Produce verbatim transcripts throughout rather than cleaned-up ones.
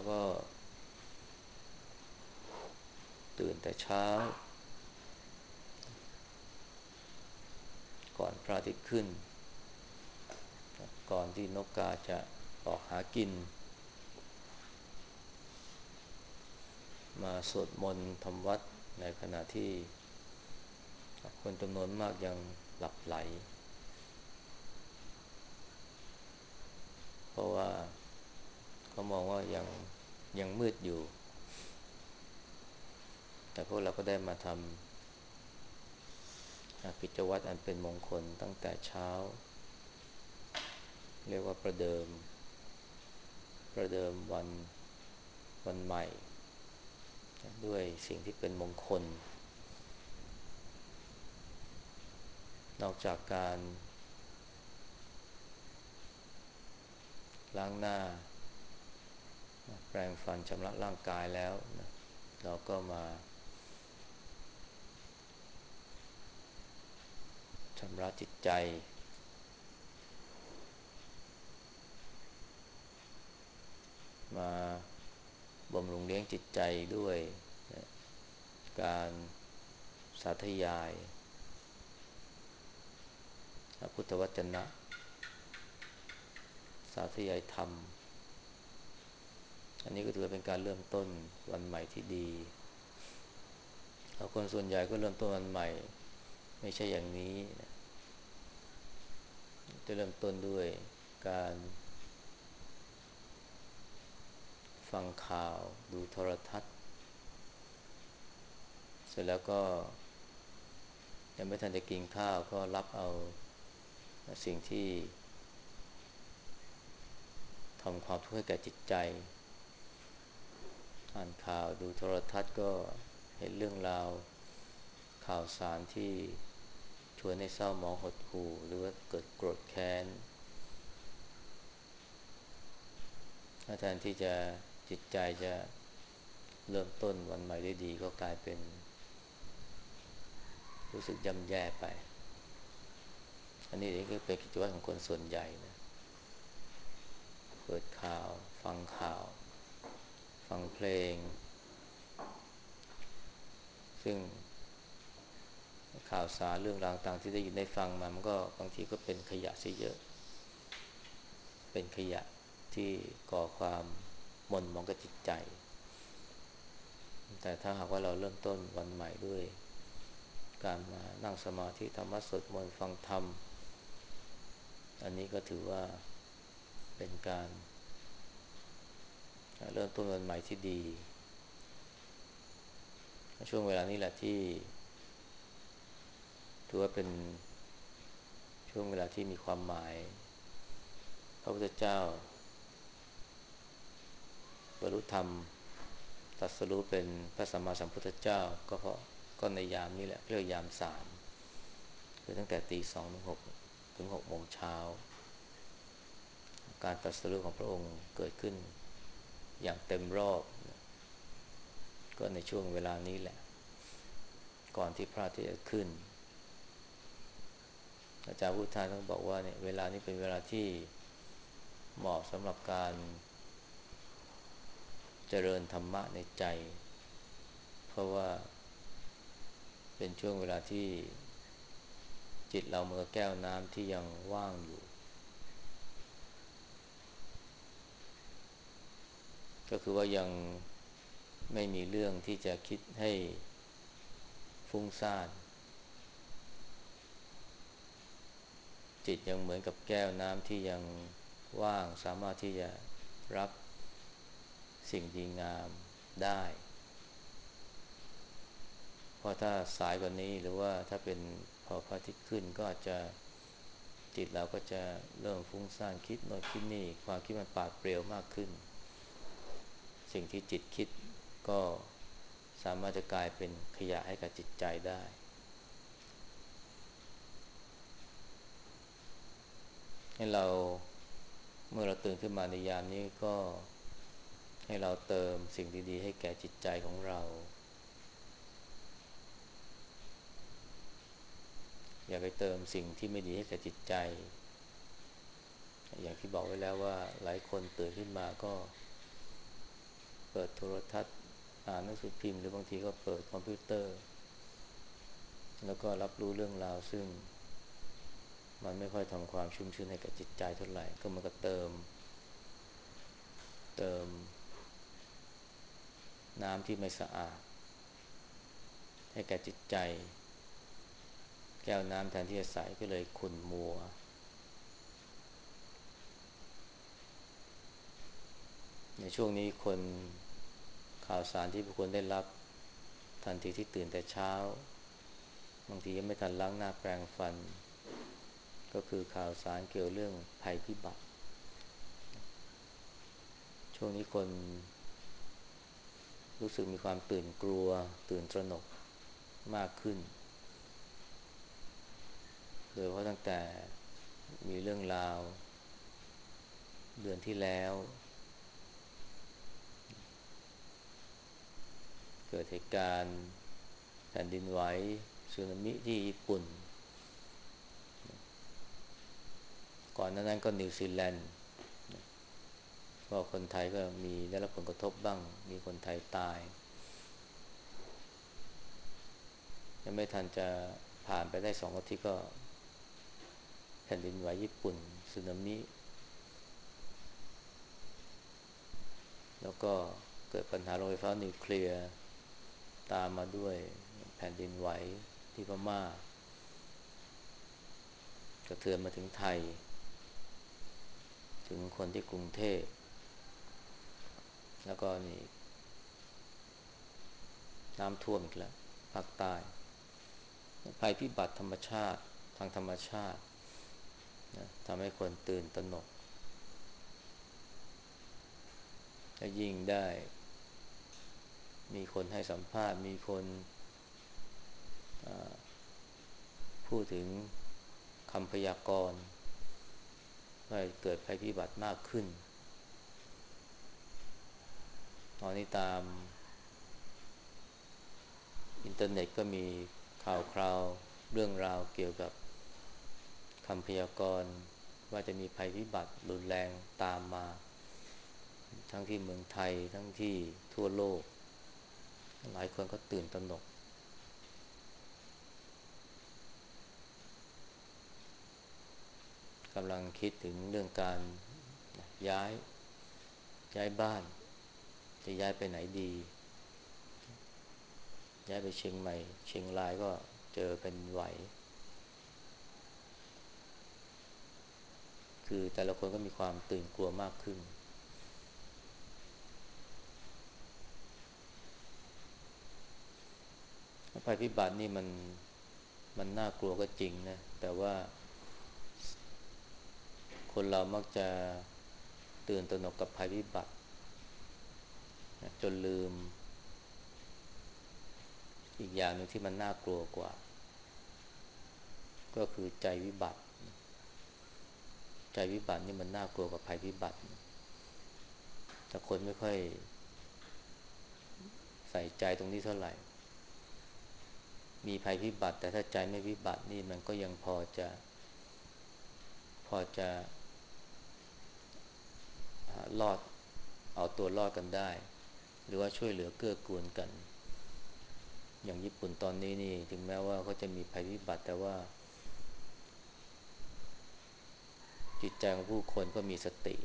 ก็ตื่นแต่เช้าก่อนพระอาทิตย์ขึ้นก่อนที่นกกาจะออกหากินมาสวดมนต์ทำวัดในขณะที่คนจำนวนมากยังหลับไหลเพราะว่าเขามองว่ายังยังมืดอยู่แต่พวกเราก็ได้มาทำกิจวัตรอันเป็นมงคลตั้งแต่เช้าเรียกว่าประเดิมประเดิมวันวันใหม่ด้วยสิ่งที่เป็นมงคลนอกจากการล้างหน้าแปรงฟันชำระร่างกายแล้วนะเราก็มาชำระจิตใจมาบำรุงเลี้ยงจิตใจด้วยนะการสาธยายพระพุทธวจนะสาธยายธรรมอันนี้ก็ถือเป็นการเริ่มต้นวันใหม่ที่ดีคนส่วนใหญ่ก็เริ่มต้นวันใหม่ไม่ใช่อย่างนี้นะจะเริ่มต้นด้วยการฟังข่าวดูโทรทัศน์เสร็จแล้วก็ยังไม่ทันจะกินข้าวก็รับเอาสิ่งที่ทำความทุกข์ให้แก่จิตใจอ่านข่าวดูโทรทัศน์ก็เห็นเรื่องราวข่าวสารที่ชวนให้เศร้าหมองหดหู่หรือว่าเกิดโกรธแค้นแทนที่จะจิตใจจะเริ่มต้นวันใหม่ได้ดีก็กลายเป็นรู้สึกย่ำแย่ไปอันนี้เองก็เป็นกิจวัตรของคนส่วนใหญ่นะเปิดข่าวฟังข่าวฟังเพลงซึ่งข่าวสารเรื่องราวต่างที่ได้ยินได้ฟังมามันก็บางทีก็เป็นขยะซะเยอะเป็นขยะที่ก่อความหม่นหมองกับจิตใจแต่ถ้าหากว่าเราเริ่มต้นวันใหม่ด้วยการมานั่งสมาธิธรรมะสวดมนต์ฟังธรรมอันนี้ก็ถือว่าเป็นการเริ่มต้นวันใหม่ที่ดีช่วงเวลานี้แหละที่ถือว่าเป็นช่วงเวลาที่มีความหมายพระพุทธเจ้าบรรลุธรรมตรัสรู้เป็นพระสัมมาสัมพุทธเจ้าก็เพราะก็ในยามนี้แหละเรียกยามสามคือตั้งแต่ตีสองถึงหกถึงหกโมงเช้าการตรัสรู้ของพระองค์เกิดขึ้นอย่างเต็มรอบก็ในช่วงเวลานี้แหละก่อนที่พระอาทิตย์จะขึ้นอาจารย์พุทธาต้องบอกว่าเนี่ยเวลานี้เป็นเวลาที่เหมาะสำหรับการเจริญธรรมะในใจเพราะว่าเป็นช่วงเวลาที่จิตเราเหมือนแก้วน้ำที่ยังว่างอยู่ก็คือว่ายังไม่มีเรื่องที่จะคิดให้ฟุ้งซ่านจิตยังเหมือนกับแก้วน้ำที่ยังว่างสามารถที่จะรับสิ่งดีงามได้เพราะถ้าสายกว่านี้หรือว่าถ้าเป็นพอพระอาทิตย์ขึ้นก็อาจจะจิตเราก็จะเริ่มฟุ้งซ่านคิดโน่นคิดนี่ความคิดมันปราดเปรียวมากขึ้นสิ่งที่จิตคิดก็สามารถจะกลายเป็นขยะให้กับจิตใจได้ให้เราเมื่อเราตื่นขึ้นมาในยามนี้ก็ให้เราเติมสิ่งดีๆให้แก่จิตใจของเราอย่าไปเติมสิ่งที่ไม่ดีให้แก่จิตใจอย่างที่บอกไว้แล้วว่าหลายคนตื่นขึ้นมาก็เปิดโทรทัศน์อ่านหนังสือพิมพ์หรือบางทีก็เปิดคอมพิวเตอร์แล้วก็รับรู้เรื่องราวซึ่งมันไม่ค่อยทำความชุ่มชื่นให้กับจิตใจเท่าไหร่ก็เหมือนกับเติมเติมน้ำที่ไม่สะอาดให้แก่จิตใจแก้วน้ำแทนที่จะใสก็เลยขุ่นมัวในช่วงนี้คนข่าวสารที่ผู้คนได้รับทันทีที่ตื่นแต่เช้าบางทียังไม่ทันล้างหน้าแปรงฟันก็คือข่าวสารเกี่ยวเรื่องภัยพิบัติช่วงนี้คนรู้สึกมีความตื่นกลัวตื่นตระหนกมากขึ้นโดยเพราะตั้งแต่มีเรื่องราวเดือนที่แล้วเกิดเหตุการณ์แผ่นดินไหวสึนามิที่ญี่ปุ่นก่อนหน้านั้นก็นิวซีแลนด์ก็คนไทยก็มีได้รับผลกระทบบ้างมีคนไทยตายยังไม่ทันจะผ่านไปได้สองอาทิตย์ก็แผ่นดินไหวญี่ปุ่นสึนามิแล้วก็เกิดปัญหาโรงไฟฟ้านิวเคลียร์ตามมาด้วยแผ่นดินไหวที่พม่ากระเทือนมาถึงไทยถึงคนที่กรุงเทพแล้วก็นี่น้ำท่วมอีกแล้วภาคใต้ภัยพิบัติธรรมชาติทางธรรมชาตินะทำให้คนตื่นตระหนกและยิ่งได้มีคนให้สัมภาษณ์มีคนพูดถึงคำพยากรณ์ว่าเกิดภัยพิบัติมากขึ้นตอนนี้ตามอินเทอร์เน็ตก็มีข่าวคราวเรื่องราวเกี่ยวกับคำพยากรณ์ว่าจะมีภัยพิบัติรุนแรงตามมาทั้งที่เมืองไทยทั้งที่ทั่วโลกหลายคนก็ตื่นตระหนกกำลังคิดถึงเรื่องการย้ายย้ายบ้านจะย้ายไปไหนดีย้ายไปเชียงใหม่เชียงรายก็เจอเป็นไหวคือแต่ละคนก็มีความตื่นกลัวมากขึ้นภัยพิบัตินี่มันมันน่ากลัวก็จริงนะแต่ว่าคนเรามักจะตื่นตระหนกกับภัยพิบัติจนลืมอีกอย่างหนึ่งที่มันน่ากลัวกว่าก็คือใจวิบัติใจวิบัตินี่มันน่ากลัวกว่าภัยพิบัติแต่คนไม่ค่อยใส่ใจตรงนี้เท่าไหร่มีภัยพิบัติแต่ถ้าใจไม่วิบัตินี่มันก็ยังพอจะพอจะรอดเอาตัวรอดกันได้หรือว่าช่วยเหลือเกื้อกูลกันอย่างญี่ปุ่นตอนนี้นี่ถึงแม้ว่าเขาจะมีภัยพิบัติแต่ว่าจิตใจของผู้คนก็มีสติ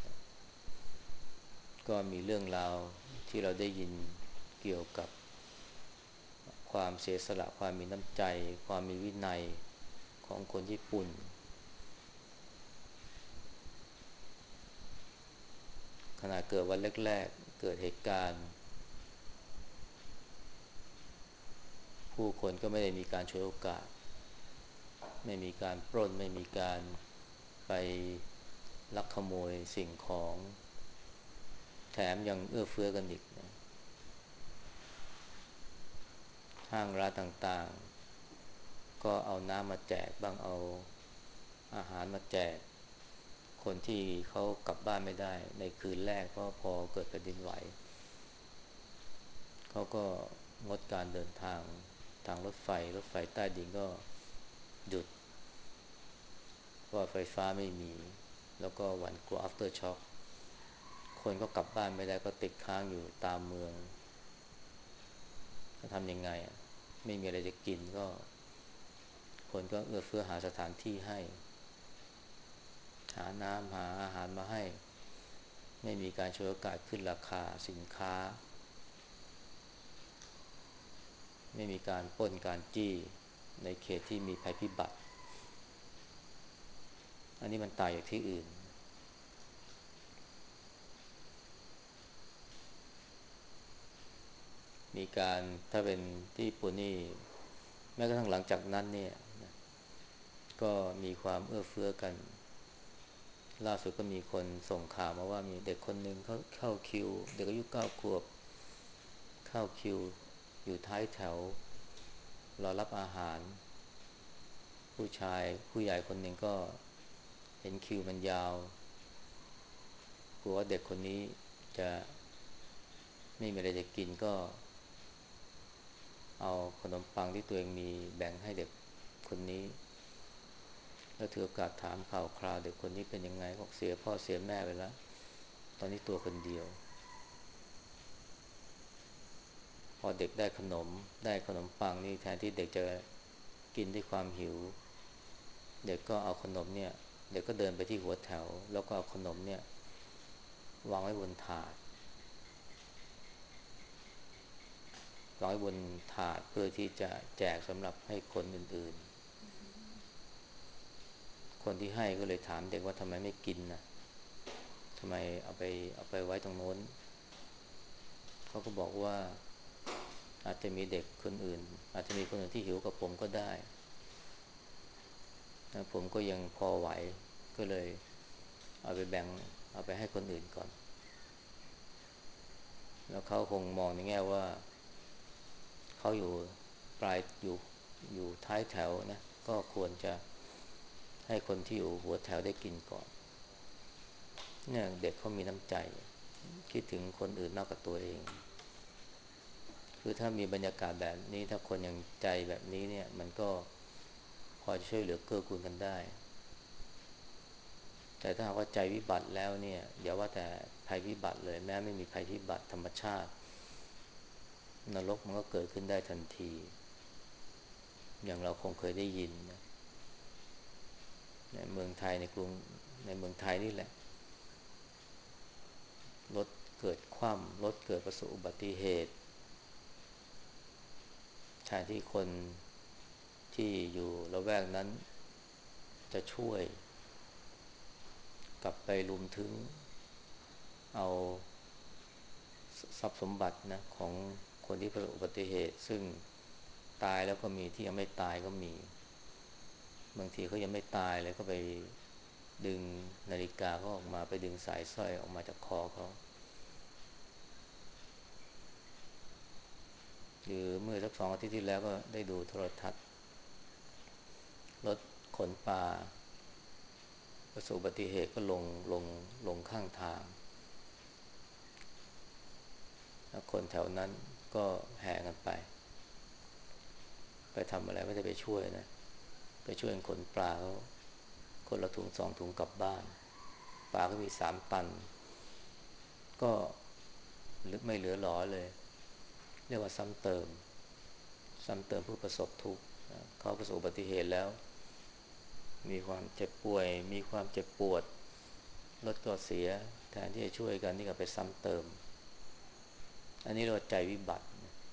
ก็มีเรื่องราวที่เราได้ยินเกี่ยวกับความเสียสละความมีน้ำใจความมีวินัยของคนญี่ปุ่นขณะเกิดวันแรกๆเกิดเหตุการณ์ผู้คนก็ไม่ได้มีการฉวยโอกาสไม่มีการปล้นไม่มีการไปลักขโมยสิ่งของแถมยังเอื้อเฟื้อกันอีกนะห้างร้านต่างๆก็เอาน้ำมาแจกบ้างเอาอาหารมาแจกคนที่เขากลับบ้านไม่ได้ในคืนแรกเพราะพอเกิดแผ่นดินไหวเขาก็งดการเดินทางทางรถไฟรถไฟใต้ดินก็หยุดเพราะไฟฟ้าไม่มีแล้วก็หวั่นกลัว after shock คคนก็กลับบ้านไม่ได้ก็ติดค้างอยู่ตามเมืองจะทำยังไงอ่ะไม่มีอะไรจะกินก็คนก็เอื้อเฟื้อหาสถานที่ให้หาน้ำหาอาหารมาให้ไม่มีการฉวยโอกาสขึ้นราคาสินค้าไม่มีการปล้นการจี้ในเขตที่มีภัยพิบัติอันนี้มันตายจากที่อื่นมีการถ้าเป็นที่ญี่ปุ่นนี่แม้กระทั่งหลังจากนั้นเนี่ยก็มีความเอื้อเฟื้อกันล่าสุดก็มีคนส่งข่าวมาว่ามีเด็กคนหนึ่งเขาเข้าคิวเด็กอายุเก้าขวบเข้าคิวอยู่ท้ายแถวรอรับอาหารผู้ชายผู้ใหญ่คนหนึ่งก็เห็นคิวมันยาวกลัวว่าเด็กคนนี้จะไม่มีอะไรจะกินก็เอาขนมปังที่ตัวเองมีแบ่งให้เด็กคนนี้แล้วถือโอกาสถามข่าวคราวเด็กคนนี้เป็นยังไงบอกเสียพ่อเสียแม่ไปแล้วตอนนี้ตัวคนเดียวพอเด็กได้ขนมได้ขนมปังนี่แทนที่เด็กจะกินด้วยความหิวเด็กก็เอาขนมเนี่ยเด็กก็เดินไปที่หัวแถวแล้วก็เอาขนมเนี่ยวางไว้บนถาดวางไว้บนถาดเพื่อที่จะแจกสำหรับให้คนอื่นๆคนที่ให้ก็เลยถามเด็กว่าทำไมไม่กินนะทำไมเอาไปเอาไปไว้ตรงโน้นเขาก็บอกว่าอาจจะมีเด็กคนอื่นอาจจะมีคนอื่นที่หิวกับผมก็ได้นะผมก็ยังพอไหวก็เลยเอาไปแบ่งเอาไปให้คนอื่นก่อนแล้วเขาคงมองในแง่ว่าเขาอยู่ปลายอยู่อยู่ท้ายแถวนะก็ควรจะให้คนที่อยู่หัวแถวได้กินก่อนเนี่ยเด็กเขามีน้ำใจคิดถึงคนอื่นมากกว่าตัวเองคือถ้ามีบรรยากาศแบบนี้ถ้าคนยังใจแบบนี้เนี่ยมันก็พอจะช่วยเหลือเกื้อกูลกันได้แต่ถ้าหากว่าใจวิบัติแล้วเนี่ยอย่าว่าแต่ภัยพิบัติเลยแม้ไม่มีภัยพิบัติธรรมชาตินรกมันก็เกิดขึ้นได้ทันทีอย่างเราคงเคยได้ยินนะในเมืองไทยในกรุงในเมืองไทยนี่แหละรถเกิดคว่ำรถเกิดประสบอุบัติเหตุแทนที่คนที่อยู่ละแวกนั้นจะช่วยกลับไปลุมถึงเอาทรัพย์สมบัตินะของคนที่ประสบอุบัติเหตุซึ่งตายแล้วก็มีที่ยังไม่ตายก็มีบางทีเขายังไม่ตายเลยก็ไปดึงนาฬิกาเขาออกมาไปดึงสายสร้อยออกมาจากคอเขาหรือเมื่อสักสองอาทิตย์ที่แล้วก็ได้ดูโทรทัศน์รถขนปลาประสบอุบัติเหตุก็ลงลงลงข้างทางแล้วคนแถวนั้นก็แห่กันไปไปทำอะไรไม่ได้ไปช่วยนะไปช่วยขนปลาเขาคนละถุงสองถุงกลับบ้านปลาก็มีสามตันก็ไม่เหลือหลอเลยเรียกว่าซ้ำเติมซ้ำเติมผู้ประสบทุกข์เขาประสบอุบัติเหตุแล้วมีความเจ็บป่วยมีความเจ็บปวดรถก็เสียแทนที่จะช่วยกันนี่ก็ไปซ้ำเติมอันนี้เราใจวิบัติ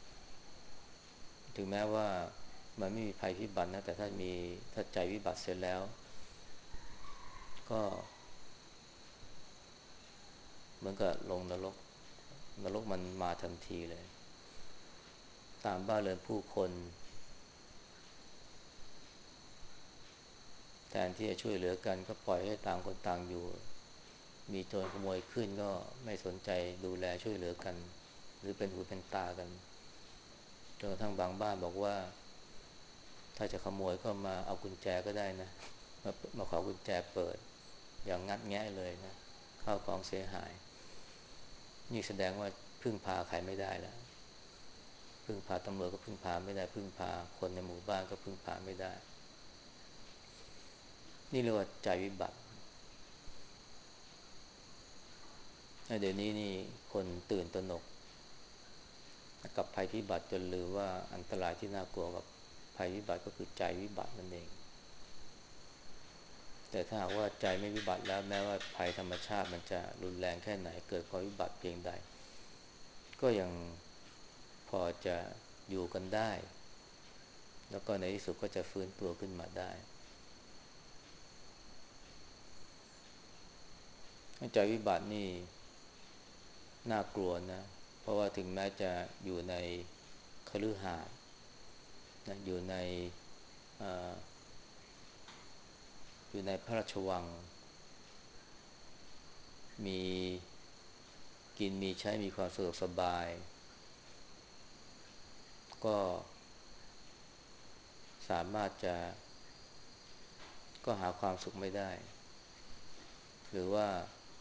ถึงแม้ว่ามันไม่มีภัยพิบัตินะแต่ถ้ามีถ้าใจวิบัติเสร็จแล้วก็เหมือนกับลงนรกนรกมันมาทันทีเลยตามบ้านเรือนผู้คนแทนที่จะช่วยเหลือกันก็ปล่อยให้ต่างคนต่างอยู่มีโจรขโมยขึ้นก็ไม่สนใจดูแลช่วยเหลือกันหรือเป็นหูเป็นตากันจนกระทั่งบางบ้านบอกว่าถ้าจะขโมยก็มาเอากุญแจก็ได้นะมามาขอกุญแจเปิดอย่างงัดแงะเลยนะข้าวของเสียหายนี่แสดงว่าพึ่งพาใครไม่ได้แล้วพึ่งพาตำรวจก็พึ่งพาไม่ได้พึ่งพาคนในหมู่บ้านก็พึ่งพาไม่ได้นี่เรียกว่าใจวิบัติเดี๋ยวนี้นี่คนตื่นตระหนกกับภัยพิบัติจนลืมว่าอันตรายที่น่ากลัวกับภัยพิบัติก็คือใจวิบัตินั่นเองแต่ถ้าหากว่าใจไม่วิบัติแล้วแม้ว่าภัยธรรมชาติมันจะรุนแรงแค่ไหนเกิดความวิบัติเพียงใดก็ยังพอจะอยู่กันได้แล้วก็ในที่สุดก็จะฟื้นตัวขึ้นมาได้ใจวิบัตินี่น่ากลัวนะเพราะว่าถึงแม้จะอยู่ในคฤหาสน์นะอยู่ในอยู่ในพระราชวังมีกินมีใช้มีความสะดวกสบายก็สามารถจะก็หาความสุขไม่ได้หรือว่า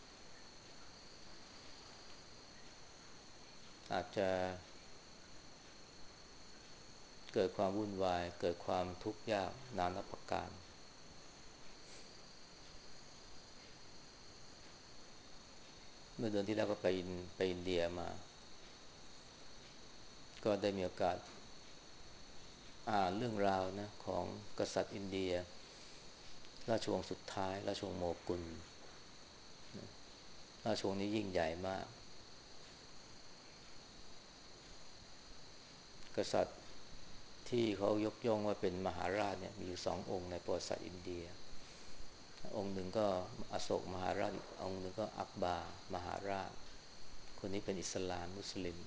อาจจะเกิดความวุ่นวายเกิดความทุกข์ยากนานับประการเมื่อเดือนที่แล้วก็ไปไปอินเดียมาก็ได้มีโอกาสอ่านเรื่องราวนะของกษัตริย์อินเดียราชวงศ์สุดท้ายราชวงศ์โมกุลราชวงศ์นี้ยิ่งใหญ่มากกษัตริย์ที่เขายกย่องว่าเป็นมหาราชเนี่ยมีอยู่สององค์ในประวัติศาสตร์อินเดียองค์หนึ่งก็อโศกมหาราชองค์หนึ่งก็อักบาร์มหาราชคนนี้เป็นอิสลามมุสลิม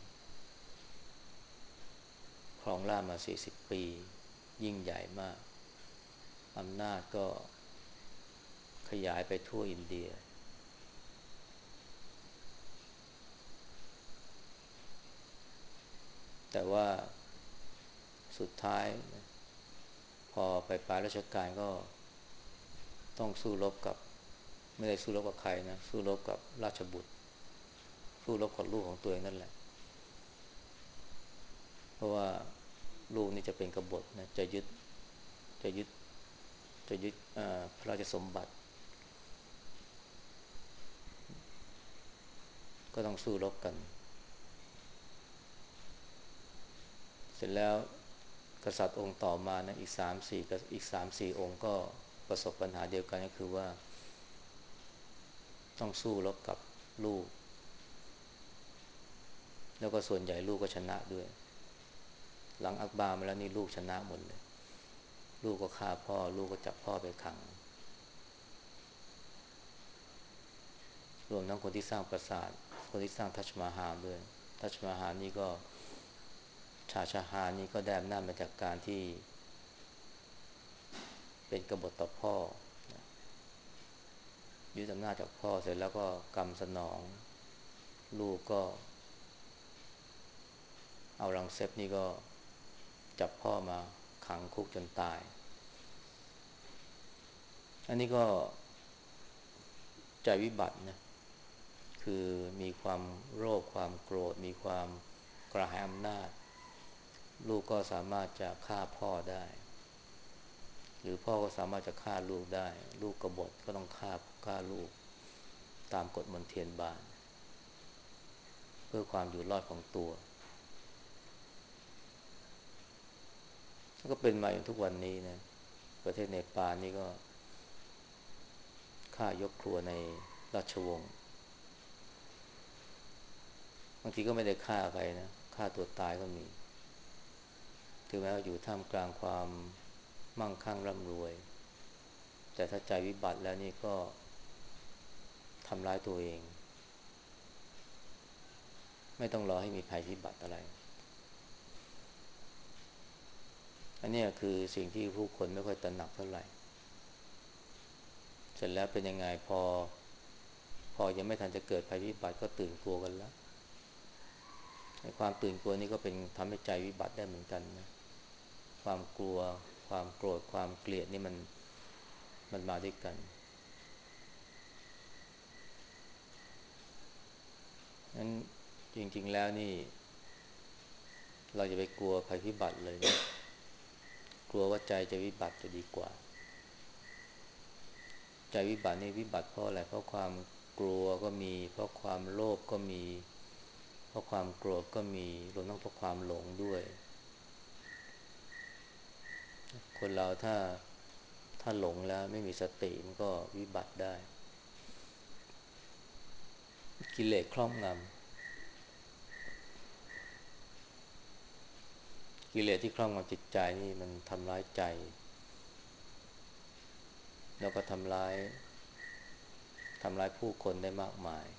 ครองราชย์มาสี่สิบปียิ่งใหญ่มากอำนาจก็ขยายไปทั่วอินเดียแต่ว่าสุดท้ายพอไปปลายราชการก็ต้องสู้รบกับไม่ได้สู้รบกับใครนะสู้รบกับราชบุตรสู้รบกับลูกของตัวเองนั่นแหละเพราะว่าลูกนี่จะเป็นกบฏนะจะยึดจะยึดจะยึดพระราชสมบัติก็ต้องสู้รบกันเสร็จแล้วกษัตริย์องค์ต่อมานะอีกสามสี่อีกสามสี่องค์ก็ประสบปัญหาเดียวกันก็คือว่าต้องสู้รบกับลูกแล้วก็ส่วนใหญ่ลูกก็ชนะด้วยหลังอักบาร์มาแล้วนี่ลูกชนะหมดเลยลูกก็ฆ่าพ่อลูกก็จับพ่อไปขังรวมทั้งคนที่สร้างปราสาทคนที่สร้างทัชมาฮาลด้วยทัชมาฮาลนี่ก็ชาชาฮานี่ก็ได้อำนาจมาจากการที่เป็นกบฏต่อพ่อยึดอำนาจจากพ่อเสร็จแล้วก็กรรมสนองลูกก็เอารังเซปนี่ก็จับพ่อมาขังคุกจนตายอันนี้ก็ใจวิบัตินะคือมีความโลภความโกรธมีความกระหายอำนาจลูกก็สามารถจะฆ่าพ่อได้หรือพ่อก็สามารถจะฆ่าลูกได้ลูกกบฏก็ต้องฆ่าฆ่าลูกตามกฎมนเทียนบาลเพื่อความอยู่รอดของตัวก็เป็นมาอย่างทุกวันนี้นะประเทศเนปาลนี่ก็ฆ่ายกครัวในราชวงศ์บางทีก็ไม่ได้ฆ่าใครนะฆ่าตัวตายก็มีถึงแม้ว่าอยู่ท่ามกลางความมั่งคั่งร่ำรวยแต่ถ้าใจวิบัติแล้วนี่ก็ทำร้ายตัวเองไม่ต้องรอให้มีภัยพิบัติอะไรอันนี้คือสิ่งที่ผู้คนไม่ค่อยตระหนักเท่าไหร่เสร็จแล้วเป็นยังไงพอพอยังไม่ทันจะเกิดภัยพิบัติก็ตื่นกลัวกันแล้วในความตื่นกลัวนี่ก็เป็นทำให้ใจวิบัติได้เหมือนกันนะความกลัวความโกรธความเกลียดนี่มันมันมาด้วยกันงั้นจริงๆแล้วนี่เราจะไปกลัวภัยพิบัติเลยนะกลัวว่าใจจะวิบัติจะดีกว่าใจวิบัตินี่วิบัติเพราะอะไรเพราะความกลัวก็มีเพราะความโลภก็มีเพราะความโกรธก็มีรวมทั้งเพราะความหลงด้วยคนเราถ้าถ้าหลงแล้วไม่มีสติมันก็วิบัติได้กิเลสครอบงำกิเลสที่ครอบงำจิตใจนี่มันทำร้ายใจแล้วก็ทำร้ายทำร้ายผู้คนได้มากมาย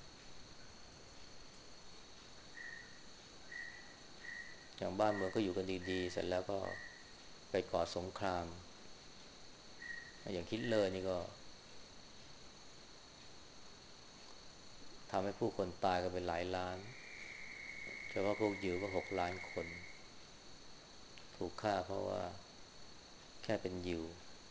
อย่างบ้านเมืองก็อยู่กันดีๆเสร็จแล้วก็ไปก่อสงครามอย่างฮิตเลอร์นี่ก็ทำให้ผู้คนตายกันเป็นหลายล้านเฉพาะพวกยิวก็หกล้านคนถูกฆ่าเพราะว่าแค่เป็นยิว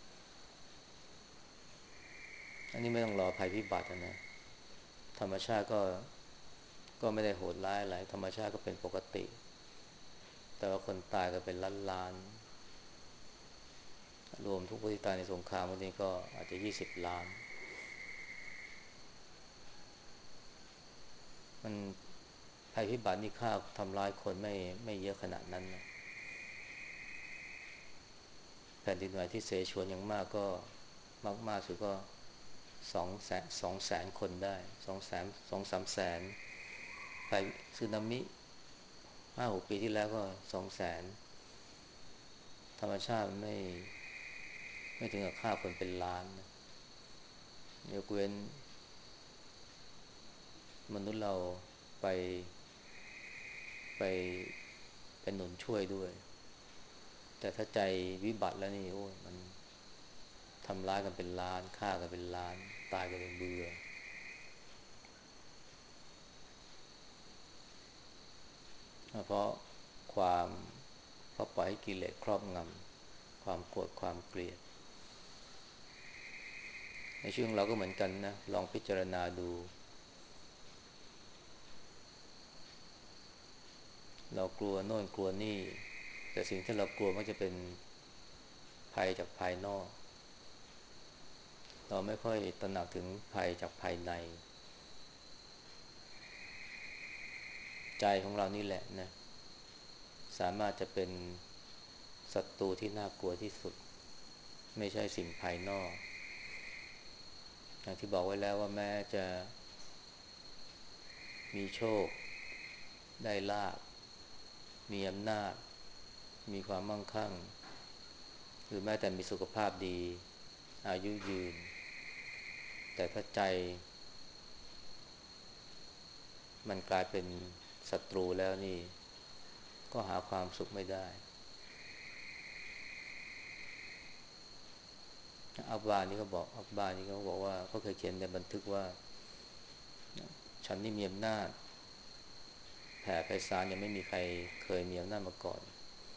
อันนี้ไม่ต้องรอภัยพิบัตินะธรรมชาติก็ก็ไม่ได้โหดร้ายอะไรธรรมชาติก็เป็นปกติแต่ว่าคนตายกันเป็นล้านล้านรวมทุกผู้ที่ตายในสงครามวันนี้ก็อาจจะยี่สิบล้านมันภัยพิบัตินี่ฆ่าทำร้ายคนไม่ไม่เยอะขนาดนั้นนะแผ่นดินไหวที่เสฉวนอย่างมากก็มากมากสุดก็สองแสนสองแสนคนได้สองแสนสองสามแสนภัยสึนามิห้าหกปีที่แล้วก็สองแสนธรรมชาติไม่ไม่ถึงกับฆ่าคนเป็นล้านนะยกเว้นมนุษย์เราไปไปเป็นหนุนช่วยด้วยแต่ถ้าใจวิบัติแล้วนี่โอ้ยมันทำร้ายกันเป็นล้านฆ่ากันเป็นล้านตายกันเป็นเบื่อเพราะความเพราะปล่อยให้กิเลสครอบงำความโกรธความเกลียดในช่วงเราก็เหมือนกันนะลองพิจารณาดูเรากลัวโน่นกลัวนี่แต่สิ่งที่เรากลัวมักจะเป็นภัยจากภายนอกเราไม่ค่อยตระหนักถึงภัยจากภายในใจของเรานี่แหละนะสามารถจะเป็นศัตรูที่น่ากลัวที่สุดไม่ใช่สิ่งภายนอกอย่างที่บอกไว้แล้วว่าแม้จะมีโชคได้ลาภมีอำนาจมีความมั่งคั่งหรือแม้แต่มีสุขภาพดีอายุยืนแต่ถ้าใจมันกลายเป็นศัตรูแล้วนี่ก็หาความสุขไม่ได้อับบานี่เขาบอกอับบานี่เขาบอกว่าเขาเคยเขียนในบันทึกว่าฉันนี่มีอำนาจแผ่ไพศาลยังไม่มีใครเคยมีอำนาจมาก่อน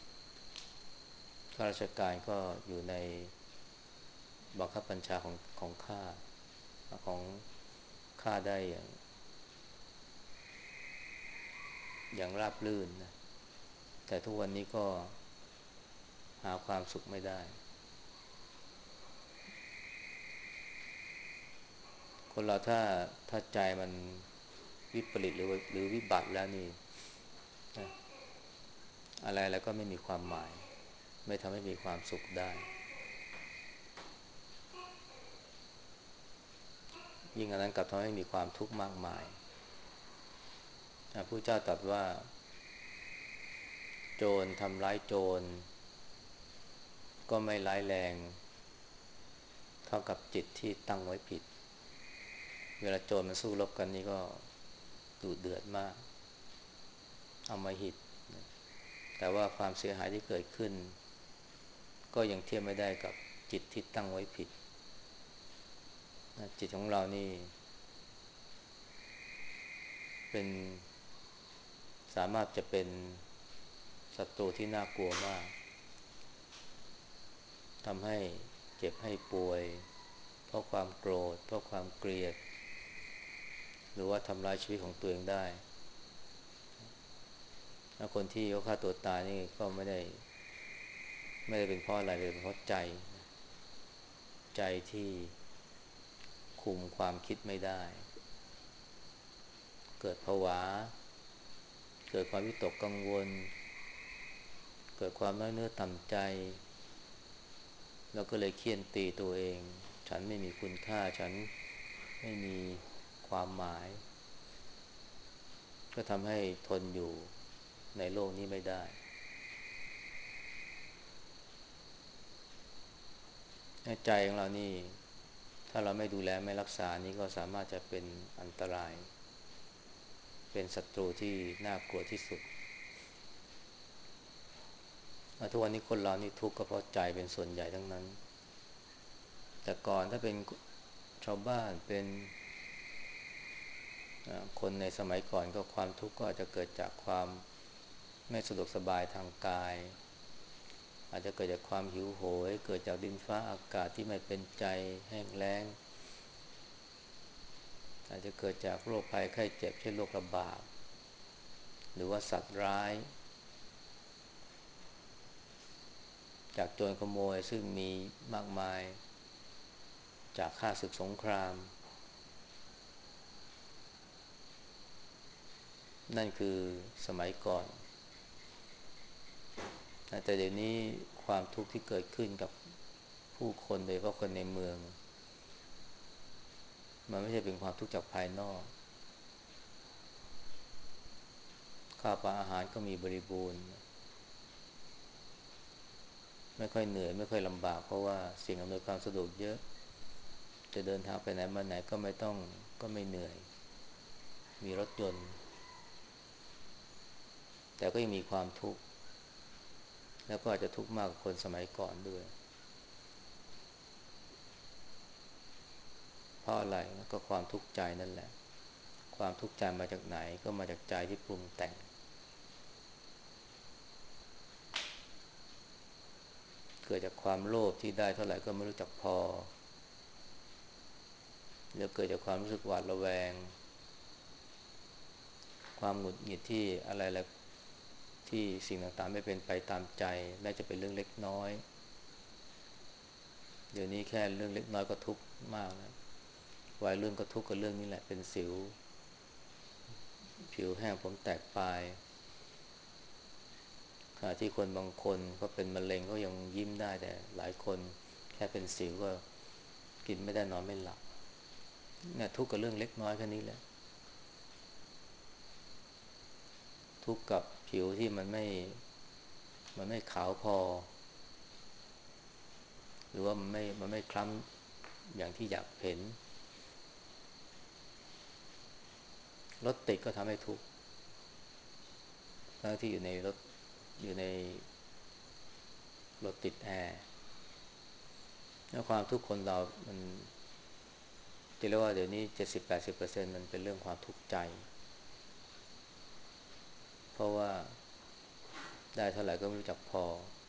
ข้าราชการก็อยู่ในบังคับบัญชาของของข้าของข้าได้อย่างอย่างราบรื่นนะแต่ทุกวันนี้ก็หาความสุขไม่ได้คนเราถ้าถ้าใจมันวิปริตหรือหรือวิบัติแล้วนี่อะไรอะไรก็ไม่มีความหมายไม่ทำให้มีความสุขได้ยิ่งอันนั้นกลับทำให้มีความทุกข์มากมายพระพุทธเจ้าตรัสว่าโจรทำร้ายโจรก็ไม่ร้ายแรงเท่ากับจิตที่ตั้งไว้ผิดเวลาโจรมันสู้รบกันนี่ก็ดุเดือดมากเอามาหิดแต่ว่าความเสียหายที่เกิดขึ้นก็ยังเทียบไม่ได้กับจิตที่ตั้งไว้ผิดจิตของเรานี่เป็นสามารถจะเป็นศัตรูที่น่ากลัวมากทำให้เจ็บให้ป่วยเพราะความโกรธเพราะความเกลียดหรือว่าทำลายชีวิตของตัวเองได้แล้วคนที่เขาฆ่าตัวตายนี่ก็ไม่ได้ไม่ได้เป็นเพราะอะไรเลยเป็นเพราะใจใจที่คุมความคิดไม่ได้เกิดผวาเกิดความวิตกกังวลเกิดความน้อยเนื้อต่ำใจแล้วก็เลยเคี่ยนตีตัวเองฉันไม่มีคุณค่าฉันไม่มีความหมายก็ทำให้ทนอยู่ในโลกนี้ไม่ได้ใจของเรานี่ถ้าเราไม่ดูแลไม่รักษานี่ก็สามารถจะเป็นอันตรายเป็นศัตรูที่น่ากลัวที่สุดทุกวันนี้คนเรานี่ทุกข์ก็เพราะใจเป็นส่วนใหญ่ทั้งนั้นแต่ก่อนถ้าเป็นชาวบ้านเป็นคนในสมัยก่อนก็ความทุกข์ก็อาจจะเกิดจากความไม่สะดวกสบายทางกายอาจจะเกิดจากความหิวโหยเกิดจากดินฟ้าอากาศที่ไม่เป็นใจแห้งแล้งอาจจะเกิดจากโรคภัยไข้เจ็บเช่นโรคระบาดหรือว่าสัตว์ร้ายจากโจรขโมยซึ่งมีมากมายจากข้าศึกสงครามนั่นคือสมัยก่อนแต่เดี๋ยวนี้ความทุกข์ที่เกิดขึ้นกับผู้คนโดยเฉพาะคนในเมืองมันไม่ใช่เป็นความทุกข์จากภายนอกข้าวปลาอาหารก็มีบริบูรณ์ไม่ค่อยเหนื่อยไม่ค่อยลำบากเพราะว่าสิ่งอำนวยความสะดวกเยอะจะเดินทางไปไหนมาไหนก็ไม่ต้องก็ไม่เหนื่อยมีรถยนต์แต่ก็ยังมีความทุกข์แล้วก็อาจจะทุกข์มากกว่าคนสมัยก่อนด้วยเพราะอะไรก็ความทุกข์ใจนั่นแหละความทุกข์ใจมาจากไหนก็มาจากใจที่ปรุงแต่งเกิดจากความโลภที่ได้เท่าไหร่ก็ไม่รู้จักพอหรือเกิดจากความรู้สึกหวาดระแวงความหงุดหงิดที่อะไรๆที่สิ่งต่างๆไม่เป็นไปตามใจแม้จะเป็นเรื่องเล็กน้อยเดี๋ยวนี้แค่เรื่องเล็กน้อยก็ทุกข์มากแล้ววัยรุ่นก็ทุกข์กับเรื่องนี้แหละเป็นสิวผิวแห้งผมแตกปลายขณะที่คนบางคนก็เป็นมะเร็งก็ยังยิ้มได้แต่หลายคนแค่เป็นสิวก็กินไม่ได้นอนไม่หลับเนี่ยทุกข์กับเรื่องเล็กน้อยแค่นี้แหละทุกข์กับผิวที่มันไม่มันไม่ขาวพอหรือว่ามันไม่มันไม่คล้ำอย่างที่อยากเห็นรถติดก็ทำให้ทุกข์ทั้งที่อยู่ในรถอยู่ในรถติดแอร์แล้วความทุกข์คนเรามันจะเรียกว่าเดี๋ยวนี้เจ็ดสิบแปดสิบเปอร์เซ็นต์มันเป็นเรื่องความทุกข์ใจเพราะว่าได้เท่าไหร่ก็ไม่รู้จักพอ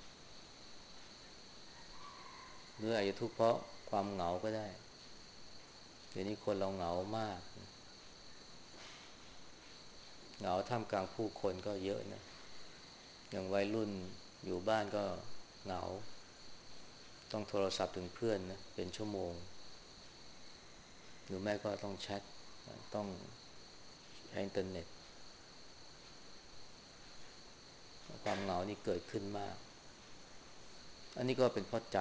หรืออาจจะทุกข์เพราะความเหงาก็ได้เดี๋ยวนี้คนเราเหงามากเหงาท่ามกลางผู้คนก็เยอะนะอย่างวัยรุ่นอยู่บ้านก็เหงาต้องโทรศัพท์ถึงเพื่อนนะเป็นชั่วโมงหรือแม่ก็ต้องแชทต้องใช้อินเทอร์เน็ตความเหงานี่เกิดขึ้นมากอันนี้ก็เป็นเพราะใจ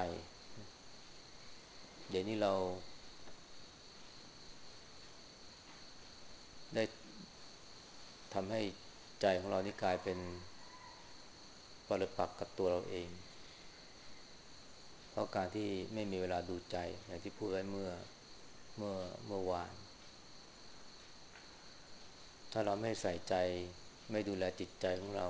เดี๋ยวนี้เราได้ทำให้ใจของเรานี่กลายเป็นปรปักษ์กับตัวเราเองเพราะการที่ไม่มีเวลาดูใจอย่างที่พูดไว้เมื่อเมื่อเมื่อวานถ้าเราไม่ใส่ใจไม่ดูแลจิตใจของเรา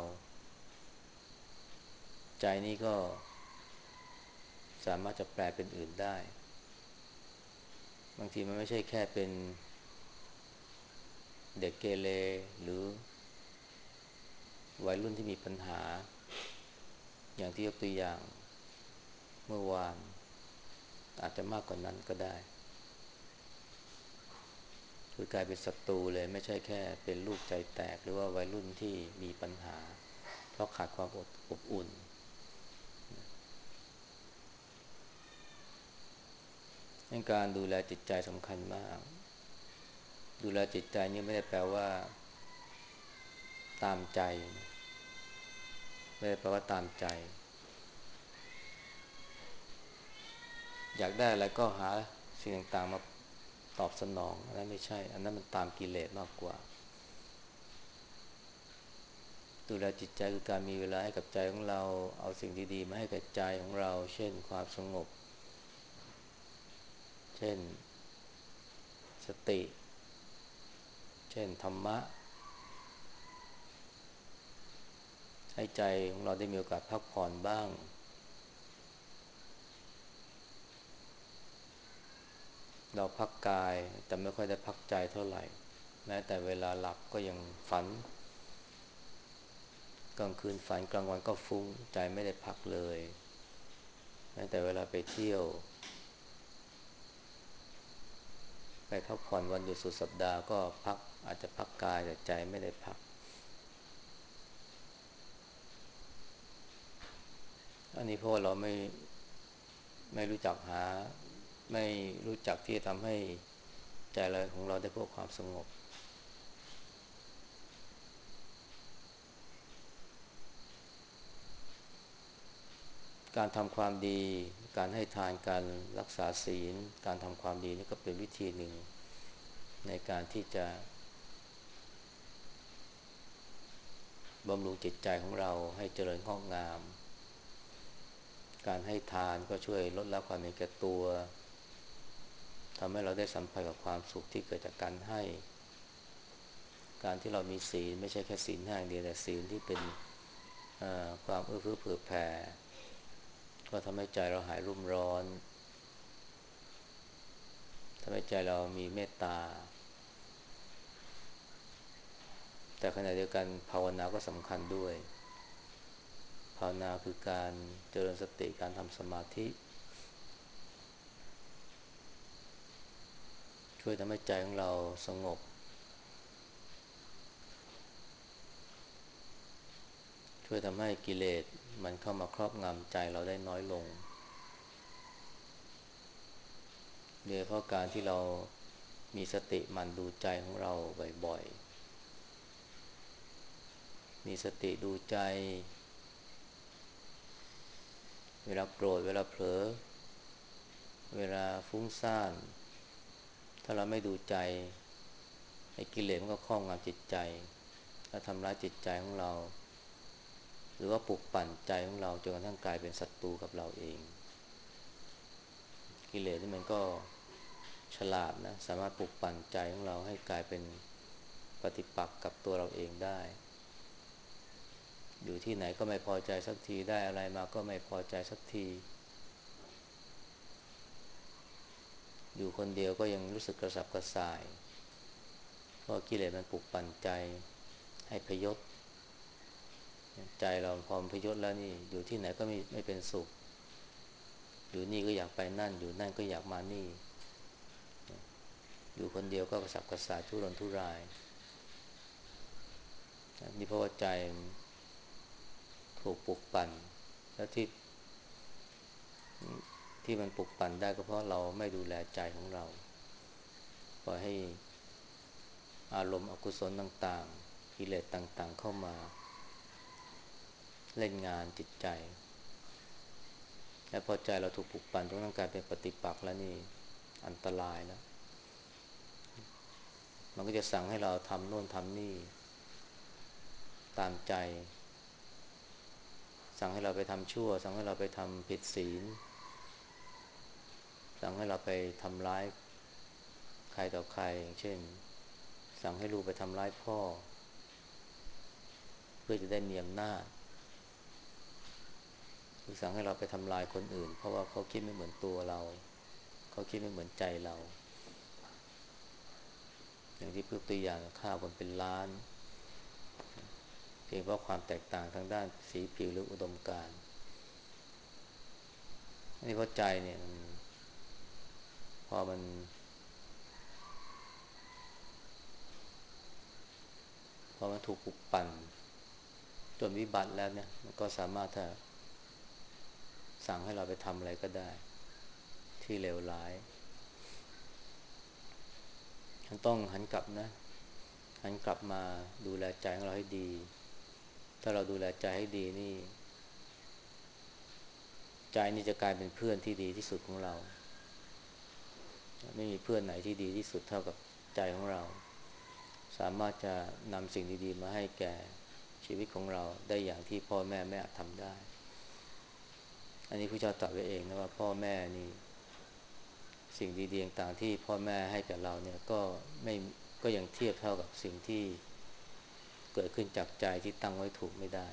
ใจนี้ก็สามารถจะแปลเป็นอื่นได้บางทีมันไม่ใช่แค่เป็นเด็กเกเรหรือวัยรุ่นที่มีปัญหาอย่างที่ยกตัวอย่างเมื่อวานอาจจะมากกว่านั้นก็ได้คือกลายเป็นศัตรูเลยไม่ใช่แค่เป็นลูกใจแตกหรือว่าวัยรุ่นที่มีปัญหาเพราะขาดความอดอบอุ่นการดูแลจิตใจสำคัญมากดูแลจิตใจนี่ไม่ได้แปลว่าตามใจไม่ได้แปลว่าตามใจอยากได้อะไรก็หาสิ่งต่างๆมาตอบสนองอันนั้นไม่ใช่อันนั้นมันตามกิเลสมากกว่าดูแลจิตใจคือการมีเวลาให้กับใจของเราเอาสิ่งดีๆมาให้กับใจของเราเช่นความสงบเช่นสติเช่นธรรมะให้ใจของเราได้มีโอกาสพักผ่อนบ้างเราพักกายแต่ไม่ค่อยได้พักใจเท่าไหร่แม้แต่เวลาหลับก็ยังฝันกลางคืนฝันกลางวันก็ฟุ้งใจไม่ได้พักเลยแม้แต่เวลาไปเที่ยวไปพักผ่อนวันหยุดสุดสัปดาห์ก็พักอาจจะพักกายแต่ใจไม่ได้พักอันนี้เพราะว่าเราไม่ไม่รู้จักหาไม่รู้จักที่จะทำให้ใจเราของเราได้พบความสงบการทำความดีการให้ทานการรักษาศีลการทำความดีนี่ก็เป็นวิธีหนึ่งในการที่จะบำรุงจิตใจของเราให้เจริญงอกงามการให้ทานก็ช่วยลดละความเห็นแก่ตัวทำให้เราได้สัมผัสกับความสุขที่เกิดจากการให้การที่เรามีศีลไม่ใช่แค่ศีลห้าอย่างเดียวแต่ศีลที่เป็นความเอื้อเฟื้อเผื่อแผ่ก็ทำให้ใจเราหายรุ่มร้อนทำให้ใจเรามีเมตตาแต่ขณะเดียวกันภาวนาก็สำคัญด้วยภาวนาคือการเจริญสติการทำสมาธิช่วยทำให้ใจของเราสงบช่วยทำให้กิเลสมันเข้ามาครอบงำใจเราได้น้อยลงโดยเฉพาะการที่เรามีสติหมั่นดูใจของเราบ่อยๆมีสติดูใจเวลาโกรธเวลาเผลอเวลาฟุ้งซ่านถ้าเราไม่ดูใจไอ้กิเลสมันก็ครอบงำจิตใจและทำร้ายจิตใจของเราหรือว่าปลุกปั่นใจของเราจนกระทั่งกลายเป็นศัตรูกับเราเองกิเลสนี่มันก็ฉลาดนะสามารถปลุกปั่นใจของเราให้กลายเป็นปฏิปักษ์กับตัวเราเองได้อยู่ที่ไหนก็ไม่พอใจสักทีได้อะไรมาก็ไม่พอใจสักทีอยู่คนเดียวก็ยังรู้สึกกระสับกระส่ายเพราะกิเลสมันปลุกปั่นใจให้พยศใจเราพอมพยศแล้วนี่อยู่ที่ไหนก็ไม่ไม่เป็นสุขอยู่นี่ก็อยากไปนั่นอยู่นั่นก็อยากมานี่อยู่คนเดียวก็กระสับกระส่ายทุรนทุรายนี่เพราะว่าใจถูกปลุกปั่นแล้วที่ที่มันปลุกปั่นได้ก็เพราะเราไม่ดูแลใจของเราปล่อยให้อารมณ์อกุศลต่างๆกิเลสต่างๆเข้ามาเล่นงานจิตใจและพอใจเราถูกปลุกปั่นจนร่างกายเป็นปฏิปักษ์แล้วนี่อันตรายแล้วมันก็จะสั่งให้เราทำโน่นทำนี่ตามใจสั่งให้เราไปทำชั่วสั่งให้เราไปทำผิดศีลสั่งให้เราไปทำร้ายใครต่อใครอย่างเช่นสั่งให้ลูกไปทำร้ายพ่อเพื่อจะได้มีอำนาจหรือสั่งให้เราไปทำลายคนอื่นเพราะว่าเขาคิดไม่เหมือนตัวเราเขาคิดไม่เหมือนใจเราอย่างที่ยกตัวอย่างฆ่าคนเป็นล้านเพียงเพราะความแตกต่างทางด้านสีผิวหรืออุดมการณ์นี่เพราะใจเนี่ยมันพอมันพอมันถูกปลุกปั่นจนวิบัติแล้วเนี่ยมันก็สามารถถ้าสั่งให้เราไปทำอะไรก็ได้ที่เลวร้ายมันต้องหันกลับนะหันกลับมาดูแลใจของเราให้ดีถ้าเราดูแลใจให้ดีนี่ใจนี่จะกลายเป็นเพื่อนที่ดีที่สุดของเราไม่มีเพื่อนไหนที่ดีที่สุดเท่ากับใจของเราสามารถจะนำสิ่งดีๆมาให้แก่ชีวิตของเราได้อย่างที่พ่อแม่ไม่อาจทำได้อันนี้พระเจ้าตรัสไว้เองนะว่าพ่อแม่นี่สิ่งดีๆต่างๆที่พ่อแม่ให้แก่เราเนี่ยก็ไม่ก็ยังเทียบเท่ากับสิ่งที่เกิดขึ้นจากใจที่ตั้งไว้ถูกไม่ได้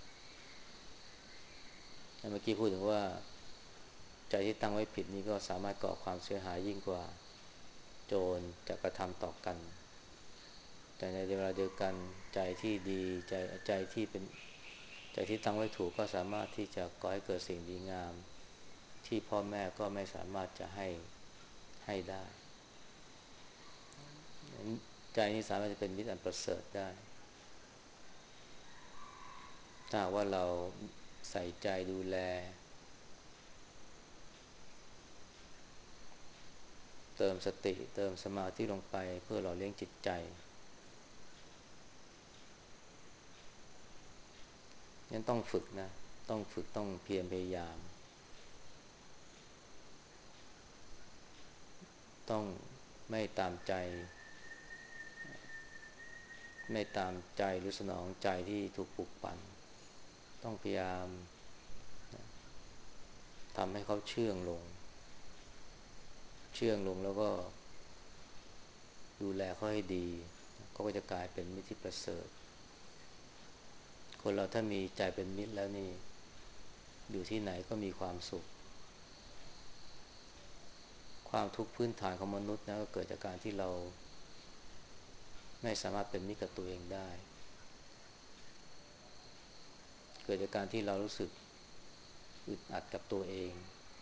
เมื่อกี้พูดถึงว่าใจที่ตั้งไว้ผิดนี่ก็สามารถก่อความเสียหายยิ่งกว่าโจรจะกระทำต่อกันแต่ในเวลาเดียวกันใจที่ดีใจใจที่เป็นใจที่ตั้งไว้ถูกก็สามารถที่จะก่อให้เกิดสิ่งดีงามที่พ่อแม่ก็ไม่สามารถจะให้ให้ได้ใจนี้สามารถจะเป็นมิตรอันประเสริฐได้ถ้าว่าเราใส่ใจดูแลเติมสติเติมสมาธิลงไปเพื่อหล่อเลี้ยงจิตใจงั้นต้องฝึกนะต้องฝึกต้องเพียรพยายามต้องไม่ตามใจไม่ตามใจหรือสนองใจที่ถูกปลุกปั่นต้องพยายามทำให้เขาเชื่องลงเชื่องลงแล้วก็ดูแลเขาให้ดีเขาก็จะกลายเป็นมิตรที่ประเสริฐคนเราถ้ามีใจเป็นมิตรแล้วนี่อยู่ที่ไหนก็มีความสุขความทุกข์พื้นฐานของมนุษย์นะก็เกิดจากการที่เราไม่สามารถเป็นมิตรกับตัวเองได้เกิดจากการที่เรารู้สึกอึดอัดกับตัวเอง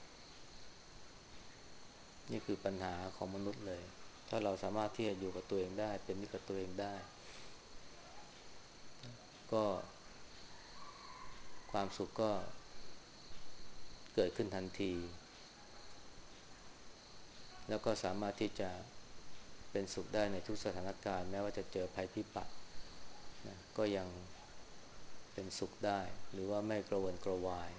นี่คือปัญหาของมนุษย์เลยถ้าเราสามารถที่จะอยู่กับตัวเองได้เป็นมิตรกับตัวเองได้ก็ความสุขก็เกิดขึ้นทันทีแล้วก็สามารถที่จะเป็นสุขได้ในทุกสถานการณ์แม้ว่าจะเจอภัยพิบัตินะก็ยังเป็นสุขได้หรือว่าไม่กระวนกระวาย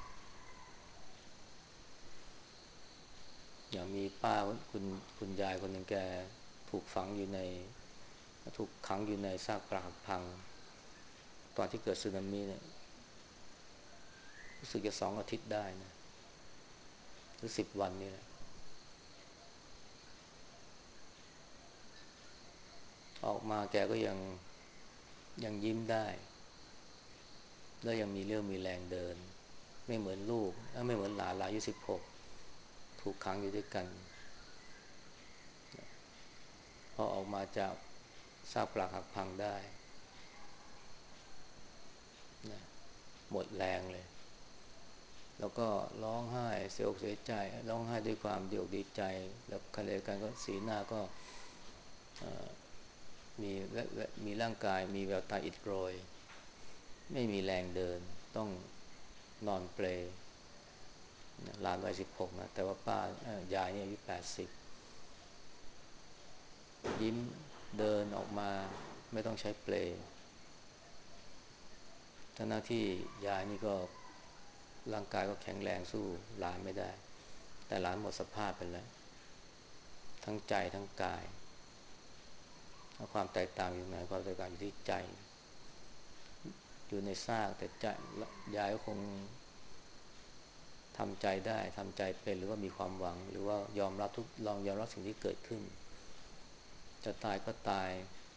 อย่างมีป้าคุณคุณยายคนหนึ่งแกถูกฝังอยู่ในถูกขังอยู่ในซากปรักหักพังตอนที่เกิดสึนามิเนี่ยรู้สึกจะสองอาทิตย์ได้นะหรือสิบวันนี่แหละออกมาแกก็ยังยังยิ้มได้แล้วยังมีเรี่ยวมีแรงเดินไม่เหมือนลูกไม่เหมือนหลานหลานอายุสิบหกถูกขังอยู่ด้วยกันพอออกมาจากซากปรักหักพังได้นะหมดแรงเลยแล้วก็ร้องไห้เสียอกเสียใจร้องไห้ด้วยความดีอกดีใจแล้วขณะเดียวกันก็สีหน้าก็มีมีร่างกายมีแววตาอิดโรยไม่มีแรงเดินต้องนอนเปลหลานวัยสิบหกนะแต่ว่าป้ายายเนี่ยอายุแปดสิบยิ้มเดินออกมาไม่ต้องใช้เปลทั้งหน้าที่ยายนี่ก็ร่างกายก็แข็งแรงสู้หลานไม่ได้แต่หลานหมดสภาพไปแล้วทั้งใจทั้งกายความแตกต่างอยู่ไหนความแตกต่างอยู่ที่ใจอยู่ในซากแต่ใจยายก็คงทำใจได้ทำใจเป็นหรือว่ามีความหวังหรือว่ายอมรับทุกลองยอมรับสิ่งที่เกิดขึ้นจะตายก็ตาย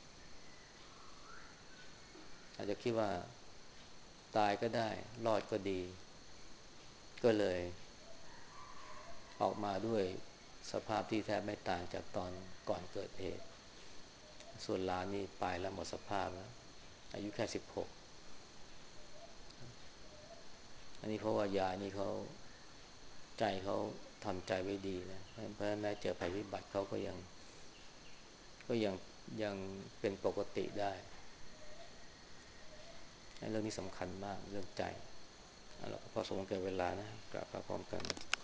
อาจจะคิดว่าตายก็ได้รอดก็ดีก็เลยออกมาด้วยสภาพที่แทบไม่ต่างจากตอนก่อนเกิดเหตุส่วนหลานนี่ไปแล้วหมดสภาพแล้วอายุแค่สิบหกอันนี้เพราะว่ายายนี่เขาใจเขาทำใจไว้ดีนะเพราะแม้เจอภัยพิบัติเขาก็ยังก็ยังยังเป็นปกติได้เรื่องนี้สำคัญมากเรื่องใจเอาล่ะพอสมควรแก่เวลานะกลับมาพร้อมกัน